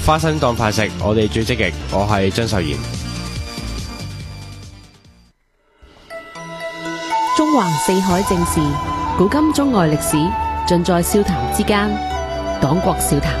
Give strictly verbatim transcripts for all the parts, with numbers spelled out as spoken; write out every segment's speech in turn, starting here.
花生當飯食，我哋最積極。我係張秀賢。 中橫四海正事，古今中外歷史，盡在笑談之間。黨國笑談。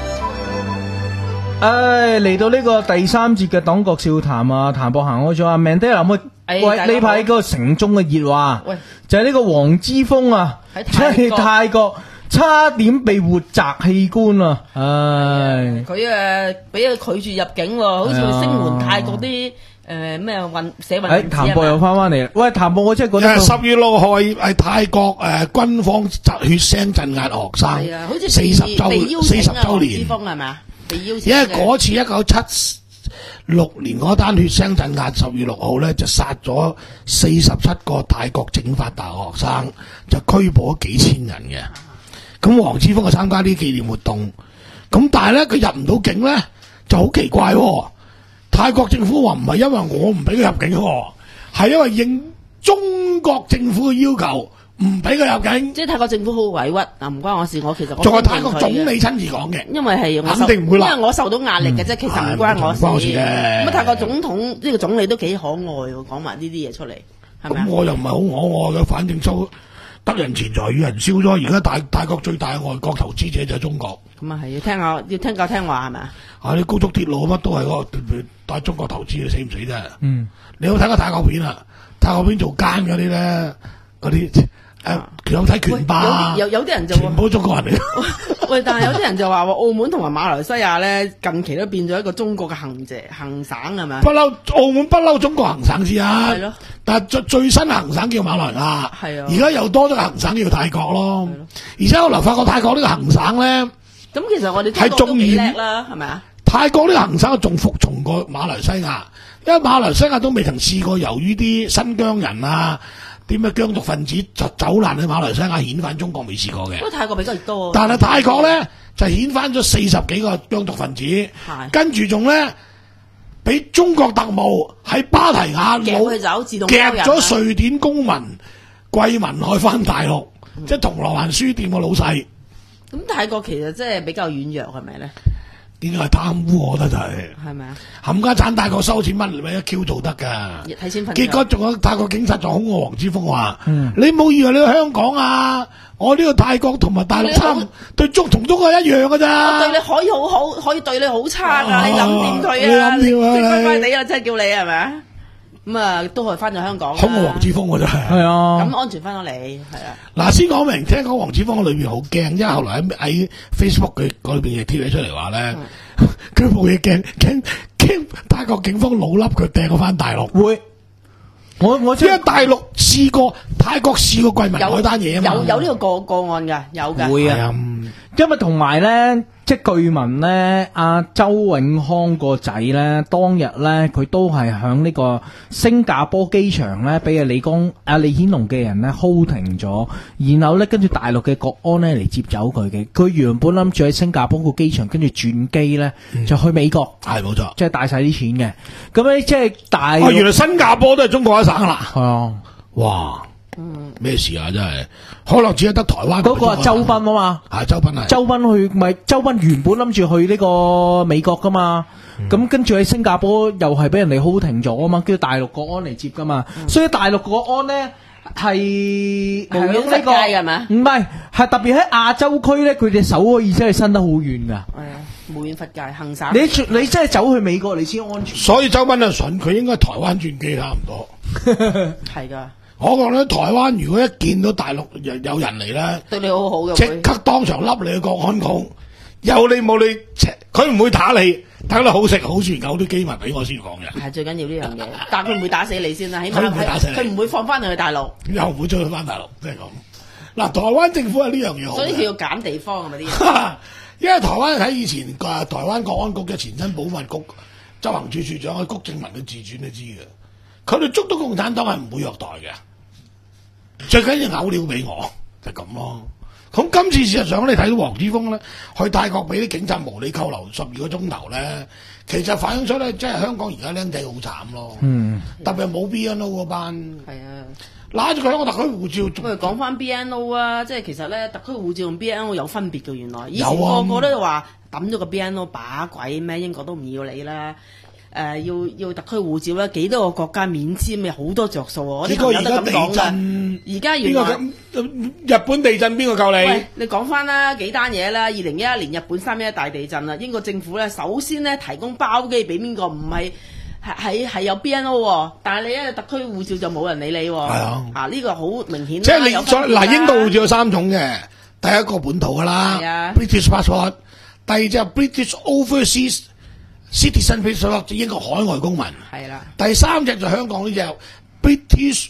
唉，嚟到呢個第三節嘅黨國笑談啊，譚博行開咗啊，Mandela冇喂呢排個城中嘅熱話，就係呢個黃之鋒啊，即係泰國差點被活摘器官啊！唉， 佢誒俾佢拒絕入境喎，好似聲援泰國啲誒咩運社運。 誒，譚博又翻翻嚟，喂，譚博我真係覺得十月六號係泰國誒軍方血腥鎮壓學生，四十周四十周年。 之鋒係咪？被邀請。 因為嗰次一九七六年嗰單血腥鎮壓，十月六號咧就殺咗四十七個泰國政法大學生，就拘捕咗幾千人嘅。咁黃之鋒就參加啲紀念活動，咁但係咧佢入唔到境咧就好奇怪喎。泰國政府話唔係因為我唔俾佢入境，係因為應中國政府嘅要求唔俾佢入境。 即係泰國政府好委屈啊！唔關我事，我其實仲係泰國總理親自講嘅， 因為係肯定唔會啦， 因為我受到壓力嘅啫，其實唔關我事嘅。咁啊，泰國總統呢個總理都幾可愛喎，講埋呢啲嘢出嚟，係咪啊？ 咁我又唔係好可愛嘅，反正收得人錢財與人消咗。而家大泰國最大嘅外國投資者就係中國。 咁啊係要聽下，要聽教聽話係咪啊？ 啊！啲高速鐵路乜都係嗰個帶中國投資，你死唔死啫？ 嗯， 你有睇過泰國片啊？泰國片做奸嗰啲咧，嗰啲誒有睇拳霸， 有有啲人就全部中國人嚟。 喂，但係有啲人就話喎，澳門同埋馬來西亞咧，近期都變咗一個中國嘅行者行省係咪？ 不嬲，澳門不嬲中國行省先啊。 係咯。 但係最最新行省叫馬來亞。 係啊。而家又多咗個行省叫泰國咯。而且後來發覺泰國呢個行省咧， 咁其實我哋係仲幾叻啦，係咪啊？ 泰國呢個行省仲服從過馬來西亞，因為馬來西亞都未曾試過由於啲新疆人啊。啲咩疆獨分子就走難去馬來西亞遣返中國未試過嘅， 不過泰國比較多。 但係泰國咧就遣返咗四十幾個疆獨分子，跟住仲咧俾中國特務喺芭提雅夾佢走，自動夾咗瑞典公民桂民海翻大陸，嗯、即係銅鑼灣書店個老細。 咁泰國其實即係比較軟弱係咪咧？ 應該係貪污，我覺得就係、是。 係咪啊？ 冚家產泰國收錢乜咪一 Q 做得㗎。 睇錢份。 結果仲有泰國警察仲恐嚇黃之鋒話： 嗯、 你冇以為你去香港啊？我呢個泰國同埋大陸差對中同中國一樣㗎咋。 我對你可以好好，可以對你好差㗎、啊。你諗掂佢啊？ 你諗掂啊？ 你乖乖地啊，真係叫你係咪啊？咁啊，都可以翻咗香港。 恐嚇黃之鋒㗎真係。 係啊。 咁安全翻咗嚟係啊。嗱， 先講明，聽講黃之鋒裏邊好驚，因為後來喺喺 Facebook 佢嗰邊嘅貼咗出嚟話咧。佢冇嘢驚，驚驚泰國警方老笠佢掟我翻大陸會，我我因為大陸試過泰國試過桂民海單嘢啊嘛， 有有呢個個個案㗎，有㗎。 會啊，因為同埋咧，即係據聞咧，阿周永康個仔咧，當日咧佢都係響呢個新加坡機場咧，俾阿李光阿李顯龍嘅人咧 hold 停咗，然後咧跟住大陸嘅國安咧嚟接走佢嘅。佢原本諗住喺新加坡個機場跟住轉機咧，嗯、就去美國， 係冇錯， 即係帶晒啲錢嘅。咁咧即係大、 哦，原來新加坡都係中國一省啦。 係啊， 哇！咩事啊？真係可能只係得台灣嗰個係周斌啊嘛， 係周斌係周斌去咪周斌原本諗住去呢個美國噶嘛，咁、嗯、跟住喺新加坡又係俾人哋 hold 停咗啊嘛，跟住大陸國安嚟接噶嘛，嗯、所以大陸國安咧係無用呢個係咪？ 唔係，係特別喺亞洲區咧，佢哋手可以真係伸得好遠噶。 係啊，無遠弗屆，行省。 你你真係走去美國你先安全。 所以周斌啊筍，佢應該台灣轉機差唔多。 係㗎。 我覺得台灣如果一見到大陸有有人嚟咧， 對你好好嘅， 即刻當場笠你個國安控，有你冇你，佢唔會打你，等你好食好住，有啲機密俾我先講嘅。 係最緊要呢樣嘢，但係佢唔會打死你先啦，起碼佢唔會打死你， 佢唔會放翻你去大陸， 又唔會將佢翻大陸，即係咁。嗱，台灣政府係呢樣嘢好， 所以佢要揀地方係咪啲嘢？ 因為台灣睇以前啊，台灣國安局嘅前身保密局執行處處長嘅谷正文嘅自傳都知嘅，佢哋捉到共產黨係唔會虐待嘅。最緊要嘔料俾我，就咁、是、咯。 咁今次事實上你睇到黃之鋒咧，去泰國俾啲警察無理扣留十二個鐘頭咧，其實反映出咧，即係香港而家僆仔好慘咯。嗯，特別係冇 B N O 嗰班。 係啊。 攞住佢香港特區護照， 不如講翻 B N O 啊，即係其實咧特區護照同 B N O 有分別嘅，原來以前啊個個都話抌咗個 B N O 把鬼咩，英國都唔要你啦。誒、呃、要要特區護照咧，幾多個國家免簽嘅好多着數喎！我啲朋友都咁講㗎。而家原來日本地震邊個救你？ 喂，你講翻啦幾單嘢啦！二零一一年日本三一一大地震啦，英國政府咧首先咧提供包機俾邊個？唔係係係有 B N O 喎，但係你咧特區護照就冇人理你喎。係啊，啊呢、呢個好明顯。 即係你嗱英國護照有三種嘅，第一個本土㗎啦、啊、，British passport； 第二就 British overseas citizen passport， 英國海外公民。係啦。第三隻就香港呢隻 British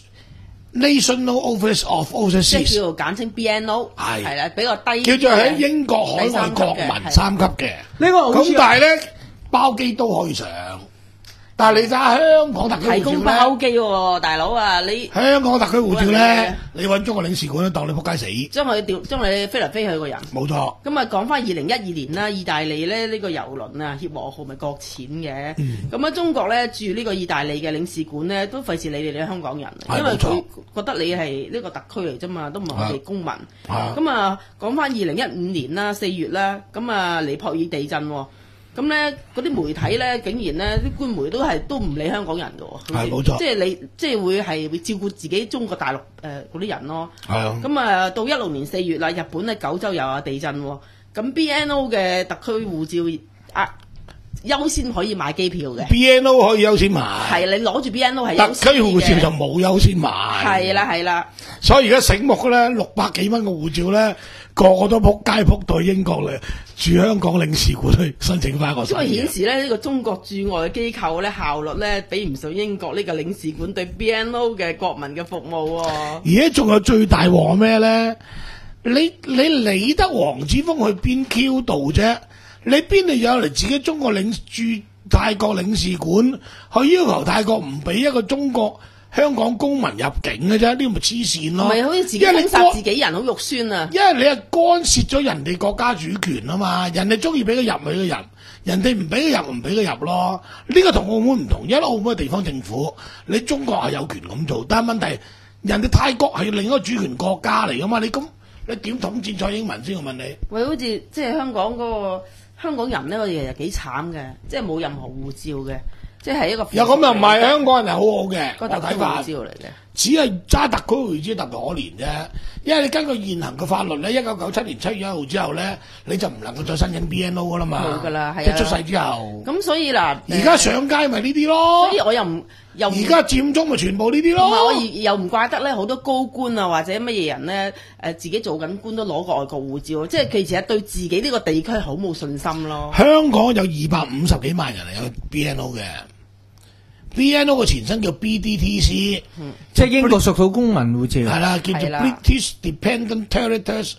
National Office of Overseas， 即係叫做簡稱 B N O， 係係啦，比較低。 叫做喺英國海外國民三級嘅。 呢個咁但係咧包機都可以上。但係你睇下香港特區護照咧， 提供包機喎，大佬啊！你香港特區護照咧，你揾中國領事館都當你仆街死， 將佢調將你飛嚟飛去個人。 冇錯。咁啊，講翻二零一二年啦，意大利咧呢、呢個郵輪啊，協和號咪擱淺嘅。咁啊、嗯，中國咧駐呢個意大利嘅領事館咧，都費事理你哋香港人，因為佢覺得你係呢個特區嚟啫嘛，都唔係我哋公民。咁啊，講翻二零一五年啦，四月啦，咁啊尼泊爾地震喎。咁咧，嗰啲媒體咧，竟然咧啲官媒都係都唔理香港人嘅喎， 係冇錯， 即係你即係會係會照顧自己中國大陸誒嗰啲人咯。係啊。咁啊，到一六年四月啦，日本咧九州又有地震喎，咁 B N O 嘅特區護照啊優先可以買機票嘅。 B N O 可以優先買。係你攞住 B N O 係特區護照就冇優先買。 係啦係啦。 所以而家醒目嘅咧，六百幾蚊嘅護照咧，個個都撲街撲到英國嚟。駐香港領事館去申請翻個新嘅， 因為顯示咧呢、呢個中國駐外嘅機構咧效率咧比唔上英國呢個領事館對 B N O 嘅國民嘅服務喎、哦。 而家仲有最大鑊咩咧？你你理得黃之鋒去邊 Q 度啫？你邊度有嚟自己中國領駐泰國領事館去要求泰國唔俾一個中國香港公民入境嘅啫？呢個咪黐線咯！ 唔係好似自己封殺自己人，好肉酸啊！ 因為你係干涉咗人哋國家主權啊嘛，人哋中意俾佢入咪佢入，人哋唔俾佢入唔俾佢入咯。呢、這個同澳門唔同，因為澳門嘅地方政府，你中國係有權咁做，但係問題人哋泰國係另一個主權國家嚟噶嘛？你咁你點統戰蔡英文先？我問你。喂， 好似即係香港嗰、那個香港人咧，我哋其實幾慘嘅，即係冇任何護照嘅。即係一個又咁又唔係，香港人係好好嘅， 個特區護照嚟嘅， 只係揸特區護照特別可憐啫。因為你根據現行嘅法律咧，一九九七年七月一號之後咧，你就唔能夠再申請 B N O 噶啦嘛。 冇噶啦，係啊。 即係出世之後。 咁所以嗱， 而家上街咪呢啲咯。 所以我又唔又而家佔中咪全部呢啲咯。 我又唔怪得咧，好多高官啊或者乜嘢人咧，誒自己做緊官都攞個外國護照，即係其實係對自己呢個地區好冇信心咯。 香港有二百五十幾萬人係有 B N O 嘅。B N O 嘅前身叫 B D T C，、嗯、 即係英國屬土公民護照， 係啦，叫做 British Dependent Territories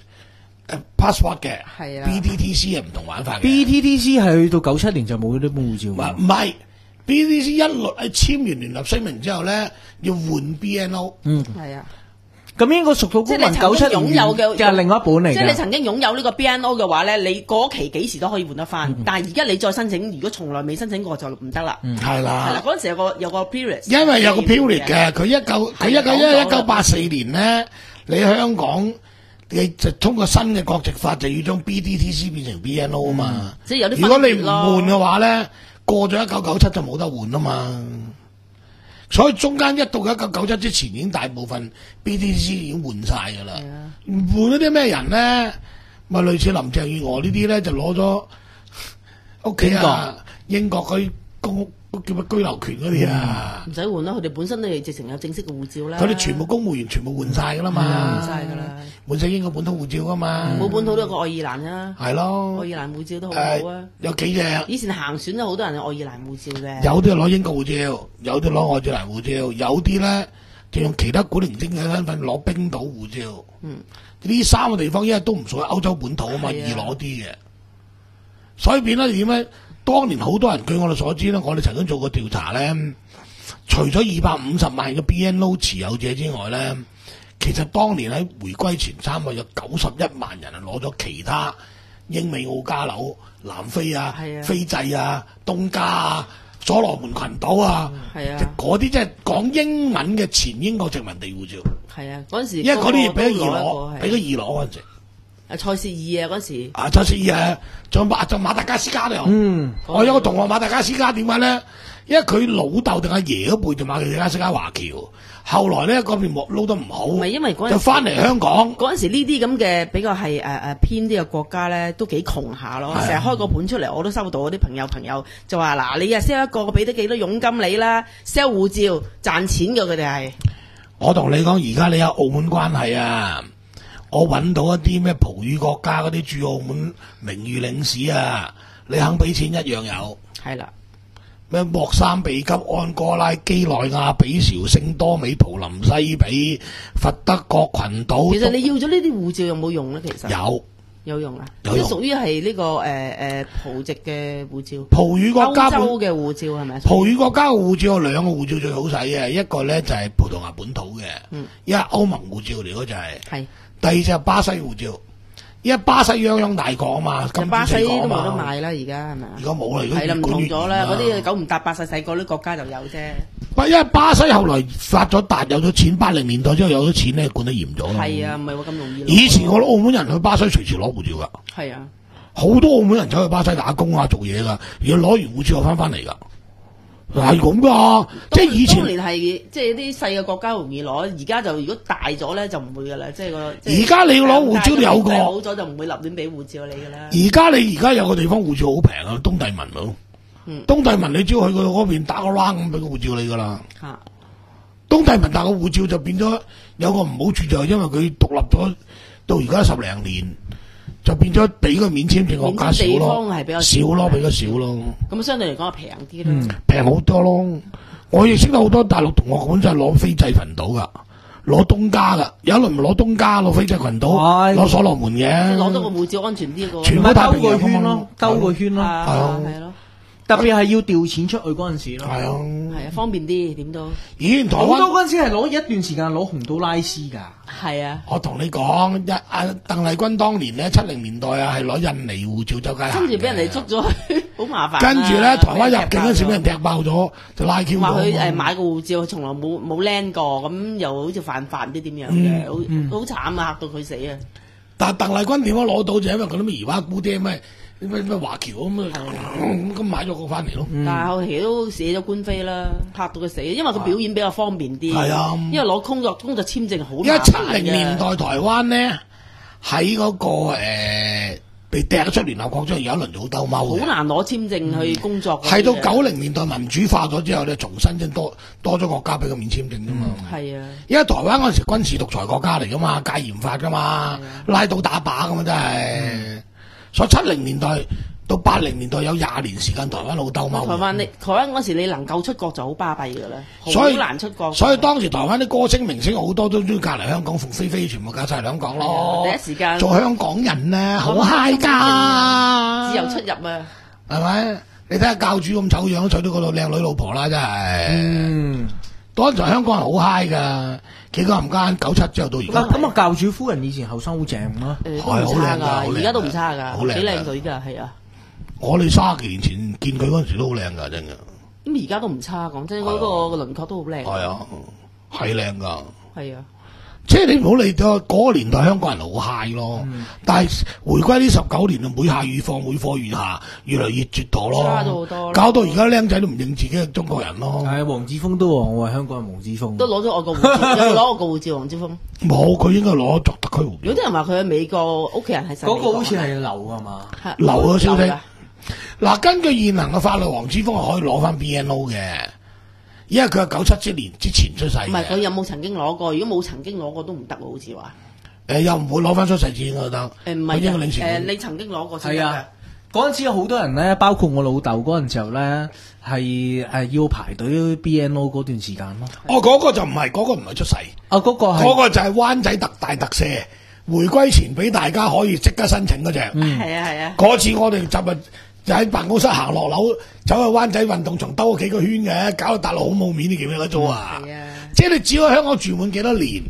Passport 嘅。係啦 ，B D T C 係唔同玩法嘅。 B D T C 係去到九七年就冇呢本護照。 唔係 ，B D T C 一律喺簽完聯合聲明之後咧，要換 B N O。 嗯，係啊。咁英國屬土公民九七年擁有嘅就係另外一本嚟嘅。 即係你曾經擁有呢個 B N O 嘅話咧，你過期幾時都可以換得翻。嗯、但係而家你再申請，如果從來未申請過就唔得啦。係啦、嗯，係啦，嗰陣時有個有個 period。 因為有個 period 嘅，佢一九佢一九一一九八四年咧，你香港你就通過新嘅國籍法，就要將 B D T C 變成 B N O 啊嘛。嗯、即係有啲。如果你唔換嘅話咧，過咗一九九七就冇得換啊嘛。所以中間一到一九九七之前，已經大部分 B D T C 已經換晒噶啦。換嗰啲咩人咧？咪類似林鄭月娥呢啲咧，就攞咗屋企啊，英國嗰啲公叫乜居留權嗰啲啊。唔使換啦，佢哋本身都係直情有正式嘅護照啦。佢哋全部公務員全部換晒噶啦嘛，換晒噶啦，換晒英國本土護照噶嘛。冇本土都有個愛爾蘭啊。係咯，愛爾蘭護照都好好啊。有幾隻？以前行選都好多人有愛爾蘭護照嘅。有啲攞英國護照，有啲攞愛爾蘭護照，有啲咧就用其他古靈精嘅身份攞冰島護照。嗯，呢三個地方因為都唔屬於歐洲本土啊嘛，易攞啲嘅。所以變咗點咧？當年好多人據我哋所知咧，我哋曾經做過調查咧，除咗二百五十萬嘅 B N O 持有者之外咧， 其實當年喺回歸前差唔多有九十一萬人係攞咗其他英美澳加紐、南非啊、 係啊斐濟啊、東加啊、所羅門群島啊， 係啊即係嗰啲即係講英文嘅前英國殖民地護照。 係啊，嗰陣時因為嗰啲嘢俾咗個個都二攞，俾咗二攞嗰陣時。 啊塞舌爾啊嗰陣時， 啊，塞舌爾啊，仲有馬仲馬達加斯加都有。 嗯， 我有個同學馬達加斯加點解咧？因為佢老豆定阿爺嗰輩就馬達加斯加華僑，後來咧嗰邊撈得唔好， 唔係因為嗰陣時就翻嚟香港。 嗰陣時呢啲咁嘅比較係誒誒偏啲嘅國家咧，都幾窮下咯。 係啊成日開個盤出嚟，我都收到嗰啲朋友朋友就話嗱，你啊 sell 一個，我俾得幾多佣金你啦，sell 護照賺錢嘅佢哋係。 我同你講，而家你有澳門關係啊，我揾到一啲咩葡語國家嗰啲駐澳門名譽領事啊，你肯俾錢一樣有。 係啦， 咩莫桑比吉、安哥拉、基內亞、比紹、聖多美、圖林西比、佛德國群島。 其實你要咗呢啲護照有冇用咧？其實有有用啊， 有用即係屬於係呢個誒誒葡籍嘅護照， 葡語國家本歐洲嘅護照係咪？ 葡語國家嘅護照有兩個護照最好使嘅，一個咧就係葡萄牙本土嘅， 嗯因為歐盟護照嚟嗰就係、 係第二就係巴西護照，因為巴西泱泱大國啊嘛，金巴西都冇四國啊嘛得賣啦，而家係咪啊而？家冇啦，而家係啦，唔越管越同咗啦， 嚴嗰啲九唔搭八細細個啲國家就有啫。 不因為巴西後來發咗達，有咗錢，八零年代之後有咗錢咧，管得嚴咗啦。 係啊，唔係話咁容易攞。 以前我哋澳門人去巴西隨時攞護照噶， 係啊， 好多澳門人走去巴西打工啊、做嘢噶，如果攞完護照又翻翻嚟噶，係咁噶。即係以前當年係即係啲細嘅國家容易攞，而家就如果大咗咧就唔會噶啦，即係個。 而家你要攞護照都有個好咗就唔會立亂俾護照你噶啦。 而家你而家有個地方護照好平啊，東帝汶咯。 嗯東帝汶你只要去佢嗰邊打個 round 咁俾個護照你噶啦。 嚇東帝汶打個護照就變咗有個唔好處就係因為佢獨立咗到而家十零年，就變咗俾個免簽證國家少免簽地咯方係比較，少少咯，比較少咯， 咁相對嚟講係平啲嗯啦。 平好多咯。我亦識得好多大陸同學本身係攞斐濟群島噶，攞東加噶，有一輪咪攞東加，攞斐濟群島， 係攞所羅門即係嘅， 攞到個護照安全啲個。 全部咪兜個太平洋圈咯，兜個圈咯， 啊係啊係咯， 特別係要調錢出去嗰陣時咯。 係啊。 係啊，方便啲點都以前台好多灣， 嗰陣時係攞一段時間攞洪都拉斯㗎。 係啊。 我同你講，一阿鄧麗君當年咧七零年代啊，係攞印尼護照周街行嘅， 跟住俾人哋捉咗去，好麻煩啊。 跟住咧，台灣入境嗰時俾人踢爆咗，就拉 Q 咗。 話佢誒買個護照，從來冇冇 land 過，咁又好似犯法唔知點樣嘅，好好慘啊，嚇到佢死啊！ 但係鄧麗君點樣攞到就係因為嗰啲咩姨媽姑爹咩咩咩華僑咁啊，咁咁買咗個翻嚟咯。 但係後期都寫咗官非啦，嚇到佢死，因為佢表演比較方便啲。 係啊因為攞工作工作簽證好麻煩嘅。 因為七零年代台灣咧喺嗰個誒被掟咗出聯合國之後，有一輪就好兜踎好嘅。 難攞簽證去工作嗰啲嘅。 係到九零年代民主化咗之後咧，重新先多多咗國家俾佢免簽證啫嘛。 係啊， 因為台灣嗰陣時軍事獨裁國家嚟噶嘛，戒嚴法噶嘛，拉到打靶噶嘛，真係。所以七零年代到八零年代有廿年時間，台灣好兜踎。 台灣你台灣嗰時你能夠出國就好巴閉㗎啦，好所以難出國。 所以當時台灣啲歌星明星好多都中意嫁嚟香港，鳳飛飛全部嫁晒嚟香港咯。 第一時間做香港人咧，好嗨㗎， 自由出入啊！ 係咪？你睇下教主咁醜樣，都娶到個靚女老婆啦，真係。 嗯， 當時香港人好嗨㗎，幾個冚家九七之後到而家。 咁啊，教主夫人以前後生好正啦。 誒係都唔差㗎， 好靚㗎好靚㗎而家都唔差㗎， 好靚㗎幾靚女㗎，係啊。 我哋卅幾年前見佢嗰陣時都好靚㗎，真嘅。 咁而家都唔差，講真，嗰個個輪廓都好靚。 係啊，係靚㗎。 係啊， 即係你唔好理到嗰個年代香港人好嗨咯，但係回歸呢十九年啊，每下愈況，每況愈下，越嚟越絕墮咯， 差咗好多咯搞到而家僆仔都唔認自己係中國人咯。 係黃之鋒都話我係香港人，黃之鋒都攞咗我個護照，有冇攞我個護照？黃之鋒， 冇，佢應該攞作特區護照。 有啲人話佢喺美國，屋企人係嗰個好似係流係嘛？ 係留咗消息流㗎嗱，根據現行嘅法律，黃之鋒係可以攞翻 B N O 嘅，因為佢係九七之年之前出世唔係佢嘅， 有冇曾經攞過？如果冇曾經攞過都唔得喎，好似話。 誒又唔會攞翻出世紙我覺得。 誒唔係佢應該領㗎誒事館你曾經攞過先得㗎係啊。嗰陣時有好多人咧，包括我老豆嗰陣時候咧，係誒要排隊 B N O 嗰段時間咯。 哦，嗰、個就唔係，嗰、個唔係出世， 啊，嗰個嗰、 係個就係灣仔特大特赦，回歸前俾大家可以即刻申請嗰只。 係啊係啊。 嗰次我哋就係就喺辦公室行落樓，走去灣仔運動場兜咗幾個圈嘅，搞到大陸好冇面，你記唔記得咗啊？ 係啊。 即係你只要喺香港住滿幾多年，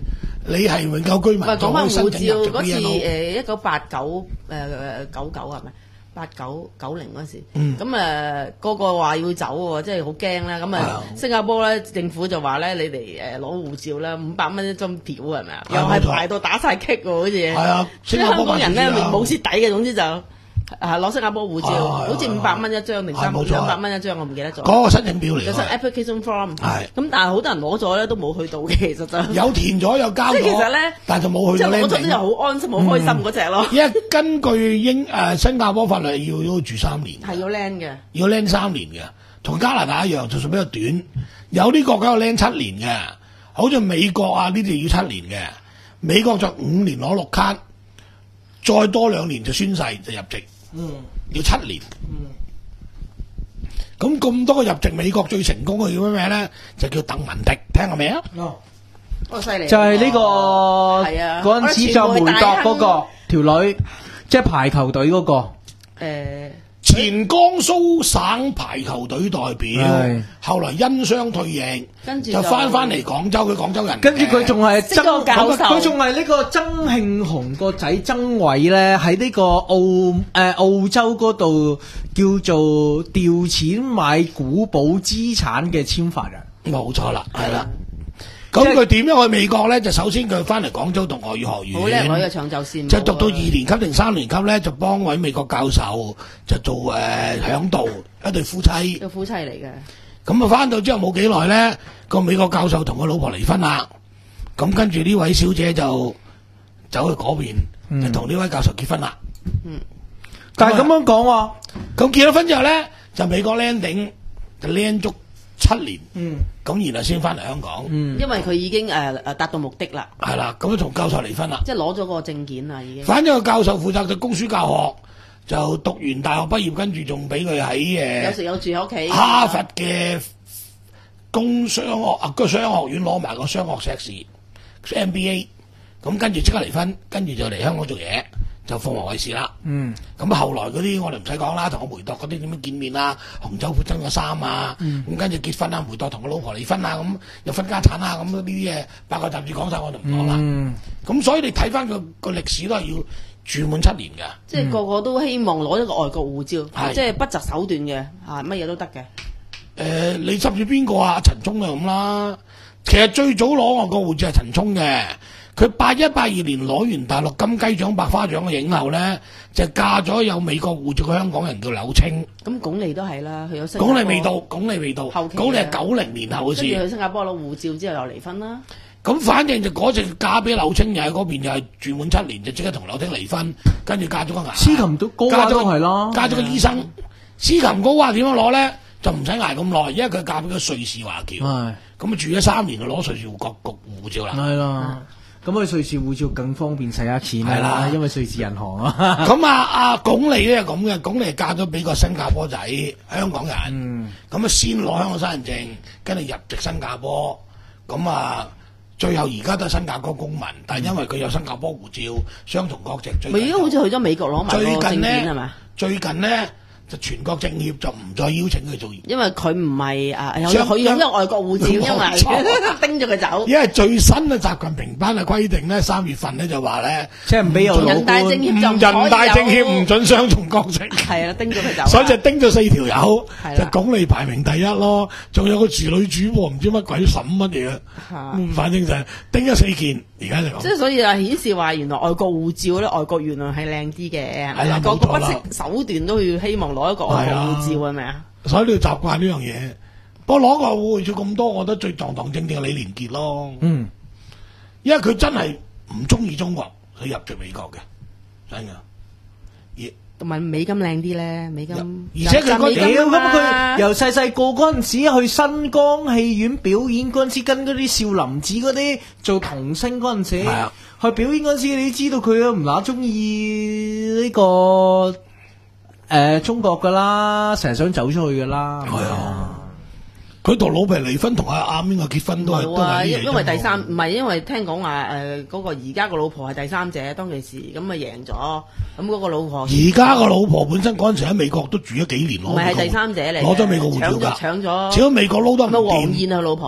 你係永久居民， 唔係講翻護照嗰次誒誒一九八九誒誒九九係咪？八九九零嗰時，咁誒個個話要走喎，即係好驚啦。咁啊，新加坡咧政府就話咧，你哋誒攞護照啦，五百蚊一張條係咪啊？又係排到打晒棘喎，好似。係啊， 所以香港人咧冇蝕底嘅，總之就啊攞新加坡護照，好似五百蚊一張定三兩百蚊一張，我唔記得咗。 嗰個申請表嚟嘅。 其實 application form 係。 咁但係好多人攞咗咧都冇去到嘅，其實就有填咗有交咗， 即係其實咧， 但係就冇去到 landing。 即係攞咗之後好安心、好開心嗰只咯。 因為根據英誒新加坡法律要要住三年， 係要 land 嘅， 要 land 三年嘅，同加拿大一樣，就算比較短。有啲國家有 land 七年嘅，好似美國啊呢啲要七年嘅，美國就五年攞綠卡，再多兩年就宣誓就入籍。嗯，要七年。嗯，咁咁多個入籍美國最成功嘅叫咩名咧？就叫鄧文迪，聽過未啊？ 哦， 好犀利！ 就係呢個係啊， 嗰陣時就梅鐸嗰個條女，即係排球隊嗰個。 誒， 前江蘇省排球隊代表，後來因傷退役， 跟住就翻翻嚟廣州，佢廣州人。 跟住佢仲係曾教授， 佢仲係呢個曾慶紅個仔曾偉咧，喺呢個澳誒、呃、澳洲嗰度叫做調錢買古堡資產嘅簽發人。 冇錯啦，係啦。咁佢點樣去美國咧？就首先佢翻嚟廣州讀外語學院， 好叻喎！個長袖線就讀到二年級定三年級咧，就幫位美國教授就做誒、呃、響導一對夫妻。 個夫妻嚟嘅。 咁啊，翻到之後冇幾耐咧，個美國教授同個老婆離婚啦。咁跟住呢位小姐就走去嗰邊，嗯、就同呢位教授結婚啦。 嗯，但係咁樣講喎， 咁結咗婚之後咧，就美國 landing 就 land 足七年。嗯。咁然後先翻嚟香港， 嗯、因為佢已經誒誒達到目的啦。 係啦，咁同教授離婚啦， 即係攞咗個證件啦，已經。 反正個教授負責就供書教學，就讀完大學畢業，跟住仲俾佢喺誒有時有住喺屋企。 哈佛嘅工商學啊個商學院攞埋個商學碩士 M B A， 咁跟住即刻離婚，跟住就嚟香港做嘢。就鳳凰衛視啦，嗯，咁後來嗰啲我哋唔使講啦，同我梅鐸嗰啲點樣見面啊，紅酒褲爭咗衫啊，咁跟住結婚啊，梅鐸同個老婆離婚啊，咁又分家產啊，咁呢啲嘢八個雜誌講晒我就唔講啦，咁、嗯、所以你睇翻個個歷史都係要住滿七年嘅， 即係個個都希望攞一個外國護照， 嗯、 即係不擇手段嘅，啊乜嘢都得嘅。誒、 呃，你執住邊個啊？陳聰就咁啦，其實最早攞外國護照係陳聰嘅。佢八一八二年攞完大陸金雞獎、百花獎嘅影后咧，就嫁咗有美國護照嘅香港人叫柳青。 咁鞏俐都係啦，佢有新加坡。 鞏俐未到，鞏俐未到。鞏俐係九零年後嘅事。 跟住去新加坡攞護照之後又離婚啦。 咁反正就嗰陣嫁俾柳青，又喺嗰邊又係住滿七年，就即刻同柳青離婚，跟住嫁咗個牙。 司琴都高娃都係啦， 嫁咗個醫生。司琴高娃點樣攞咧？就唔使捱咁耐，因為佢嫁俾個瑞士華僑。係。咁啊住咗三年就攞瑞士國局護照啦。係啦。 咁佢瑞士護照更方便使下錢啦，因為瑞士銀行啊。 咁啊，阿鞏俐咧咁嘅，鞏俐嫁咗俾個新加坡仔，香港人。咁啊、嗯，先攞香港身份證，跟住入籍新加坡。咁啊，最後而家都係新加坡公民，但係因為佢有新加坡護照，雙重國籍。 咪而家好似去咗美國攞埋個證件係嘛？ 最近咧。就全國政協就唔再邀請佢做， 因為佢唔係啊，有佢有咗外國護照，因為叮咗佢走。 因為最新嘅習近平班嘅規定咧，三月份咧就話咧， 即係唔俾有老官， 人大政協就唔人大政協唔準雙重國籍。 係啊，叮咗佢走。 所以就叮咗四條友，就鞏俐排名第一咯。仲有個處女主播唔知乜鬼審乜嘢，反正就係叮咗四件。而家就咁。 即係所以啊，顯示話原來外國護照咧，外國原來係靚啲嘅，係啦，個個不擇手段都要希望攞一個外國護照係咪啊？ 所以你要習慣呢樣嘢。不過攞個護照咁多，我覺得最堂堂正正係李連杰咯。嗯，因為佢真係唔中意中國，佢入咗美國嘅，真噶。 同埋美金靚啲咧，美金。 而且佢嗰屌咁佢由細細個嗰陣時去新光戲院表演嗰陣時，跟嗰啲少林寺嗰啲做童星嗰陣時，啊、去表演嗰陣時，你知道佢都唔乸中意呢個誒、呃、中國噶啦，成日想走出去噶啦。係啊。 佢同老婆離婚，同阿阿邊個結婚都係都係因因為第三唔係因為聽講話誒嗰個而家個老婆係第三者，當其時咁啊贏咗，咁嗰個老婆而家個老婆本身嗰陣時喺美國都住咗幾年， 唔係係第三者嚟， 攞咗美國護照㗎， 搶咗搶咗美國撈得唔掂。 咩黃燕啊老婆？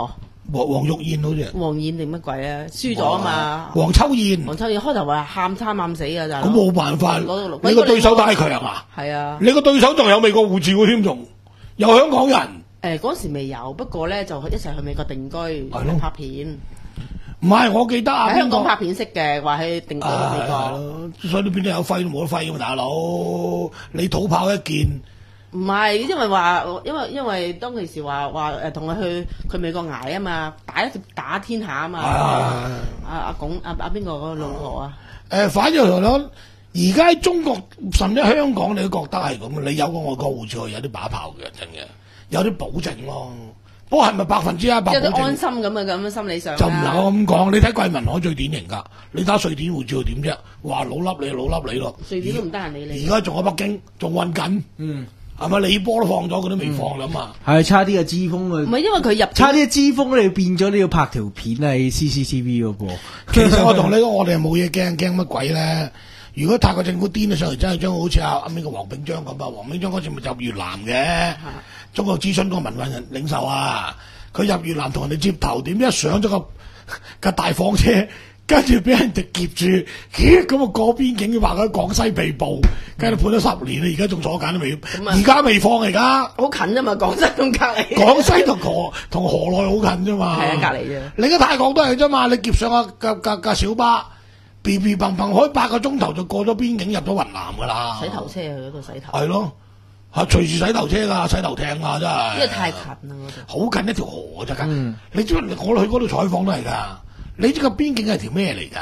黃黃玉燕好似， 黃燕定乜鬼啊？輸咗啊嘛！ 黃秋燕， 黃秋燕開頭話喊餐喊死㗎咋。 咁冇辦法， 攞你個對手太強啊！ 係啊， 你個對手仲有美國護照嘅添，仲有香港人。 誒嗰時未有，不過咧就一齊去美國定居， 咯拍片。 唔係，我記得啊， 喺香港拍片識嘅，話去定居美國。 所以你邊度有揮都冇得揮㗎嘛，大佬！你土炮一件。 唔係，因為話，因為因為當其時話話誒同佢去去美國捱啊嘛，打一打天下啊嘛。阿阿龔阿阿邊個嗰個老婆啊？ 誒，反正嚟講，而家喺中國甚至香港，你都覺得係咁。你有個外國護照有啲把炮嘅，真嘅，有啲保證咯。不過係咪百分之一百保證？ 有啲安心咁嘅咁嘅心理上。 就唔能夠咁講。你睇桂民海最典型㗎，你打瑞典護照點啫？話老笠你老笠你咯。 瑞典都唔得閒理你。 而家仲喺北京，仲運緊。嗯。係咪李波都放咗，佢都未放啦嘛？ 係差啲嘅支風佢。 唔係因為佢入差啲嘅支風，你變咗你要拍條片喺 C C T V 嗰個。 其實我同你講，我哋係冇嘢驚，驚乜鬼咧？如果泰國政府癲咗上嚟，真係將好似阿阿邊個黃炳章咁啊！黃炳章嗰次咪入越南嘅，中國諮詢嗰個民運人領袖啊，佢入越南同人哋接頭，點知上咗個架大房車。跟住俾人哋夾住，咁啊過邊境話佢廣西被捕，跟住判咗十年啦，而家仲坐緊都未，而家未放嚟㗎， 好近啫嘛，廣西咁隔離。 廣西同河同河內好近啫嘛， 係啊，隔離啫。 你而家泰國都係啫嘛，你夾上架架架小巴，嗶嗶嘭嘭開八個鐘頭就過咗邊境入咗雲南㗎啦。 洗頭車去嗰度洗頭。 係咯，係隨時洗頭車㗎，洗頭艇啊真係。 因為太近啦嗰度。 好近一條河啫㗎，嗯、你知我去嗰度採訪都係㗎。你知個邊境係條咩嚟㗎？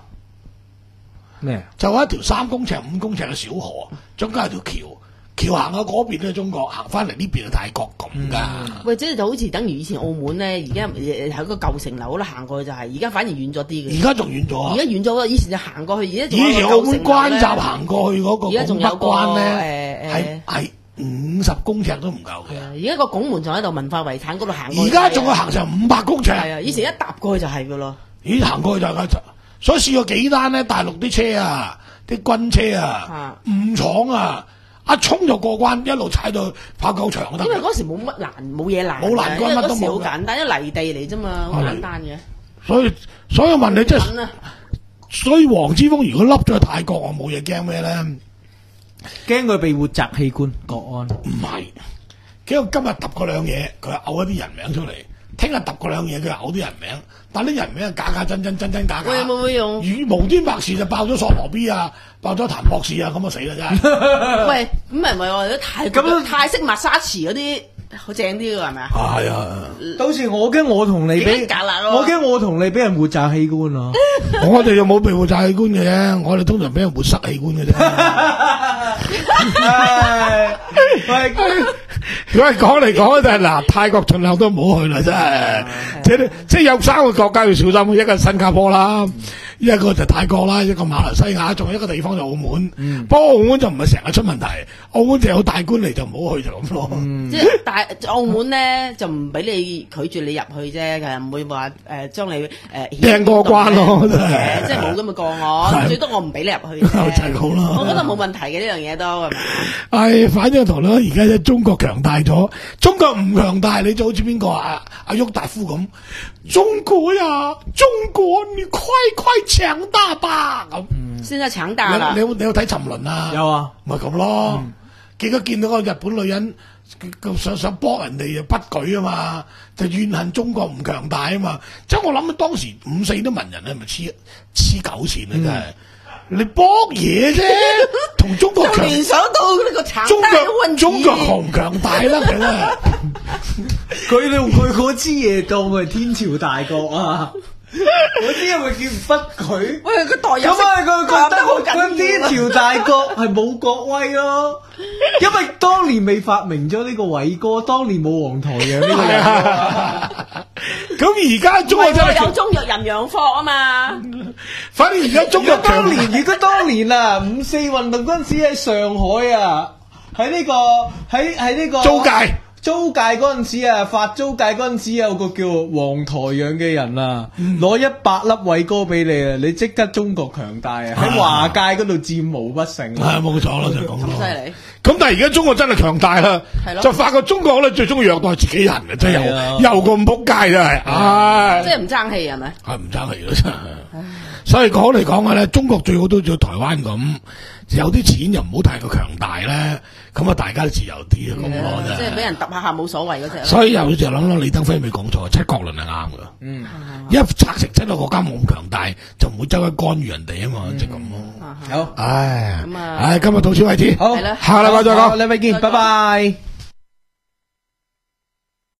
咩？ 就係一條三公尺、五公尺嘅小河，中間有條橋，橋行到嗰邊咧中國，行翻嚟呢邊係泰國咁㗎。 喂、嗯，即係就好似等於以前澳門咧，而家喺個舊城樓度行過去就係、是，而家反而遠咗啲嘅。 而家仲遠咗啊！ 而家遠咗，以前就行過去，而家以前澳門關閘行過去嗰個拱北關咧，係係五十公尺都唔夠嘅。 而家個拱門仲喺度，文化遺產嗰度行過去。 而家仲要行成五百公尺。 係啊，以前一搭過去就係㗎咯。 咦，行過去就係，所以試過幾單咧，大陸啲車啊，啲軍車啊，誤闖啊，一衝就過關，一路踩到跑狗場得。 因為嗰時冇乜難，冇嘢難， 冇難關乜都冇。 好簡單，因為泥地嚟啫嘛，好簡單嘅。 所以所以我問你即係，所以黃之鋒如果笠咗去泰國，我冇嘢驚咩咧？ 驚佢被活摘器官，國安唔係，驚佢今日揼嗰兩嘢，佢嘔一啲人名出嚟。聽日揼嗰兩嘢，佢嘔啲人名，但啲人名係假假真真真真假假。 喂，會唔會用？ 如無端白事就爆咗索羅 B 啊，爆咗譚博士啊，咁啊死啦真係。 喂，咁咪唔係話泰咁泰式抹沙池嗰啲好正啲㗎係咪啊？ 係啊， 到時我驚我同你俾，我驚我同你俾人活摘器官啊！ 我哋又冇被活摘器官嘅啫，我哋通常俾人活塞器官嘅啫。喂。如果係講嚟講就係嗱，泰國盡量都唔好去啦，真係，即係即係有三個國家要小心，一個係新加坡啦，一個就泰國啦，一個馬來西亞，仲有一個地方就澳門。嗯、不過澳門就唔係成日出問題，澳門就有大官嚟就唔好去就咁咯。 嗯、即係大澳門咧就唔俾你拒絕你入去啫，佢唔會話誒將你誒掟過關咯，真係， 即係冇咁嘅個案，最多我唔俾你入去啫。 就係好啦， 我覺得冇問題嘅呢樣嘢都係咪？ 係，反正同咧，而家即中國強大咗，中國唔強大，你就好似邊個啊？阿郁達夫咁，中國呀，中國你快快強大吧咁。 嗯，現在強大啦。 你有你有睇沉淪啊？ 有啊， 咪咁咯。嗯、結果見到個日本女人想想幫人哋不舉啊嘛，就怨恨中國唔強大啊嘛。即係我諗當時五四啲文人係咪黐黐狗線啊？真係。嗯你搏嘢啫，同中國強聯想到呢個強大嘅問題。 中國強唔強大啦？佢咧， 佢用佢嗰支嘢當佢係天朝大國啊！嗰支係咪叫不舉？ 喂，佢代入咁啊，佢覺得佢天朝大國係冇國威咯，因為當年未發明咗呢個偉哥，當年冇黃台仰呢個人。 咁而家中國真係有中藥淫洋霍啊嘛！ 反正而家中國當年，如果當年啊，五四運動嗰陣時喺上海啊，喺呢、這個喺喺呢個租界租界嗰陣時啊，發租界嗰陣時有個叫黃台仰嘅人啊，攞一百粒偉哥俾你啊，你即刻中國強大啊！喺華界嗰度戰無不勝。 係冇錯啦，就咁咯。 咁犀利。 咁但係而家中國真係強大啦，就發覺中國咧最中意虐待自己人嘅，真係又又咁撲街真係，唉！ 即係唔爭氣係咪？ 係唔爭氣咯真係。所以講嚟講嘅咧，中國最好都似台灣咁，有啲錢又唔好太過強大咧，咁啊大家都自由啲啊咁咯真係。 即係俾人揼下下冇所謂嗰隻。 所以有時諗諗李登輝未講錯，七國論係啱噶。嗯，一拆成真個國家冇咁強大，就唔會周圍干預人哋啊嘛，即係咁咯。 好， 唉， 咁啊， 唉，今日到此為止， 好， 係啦下禮拜再講， 禮拜見，拜拜。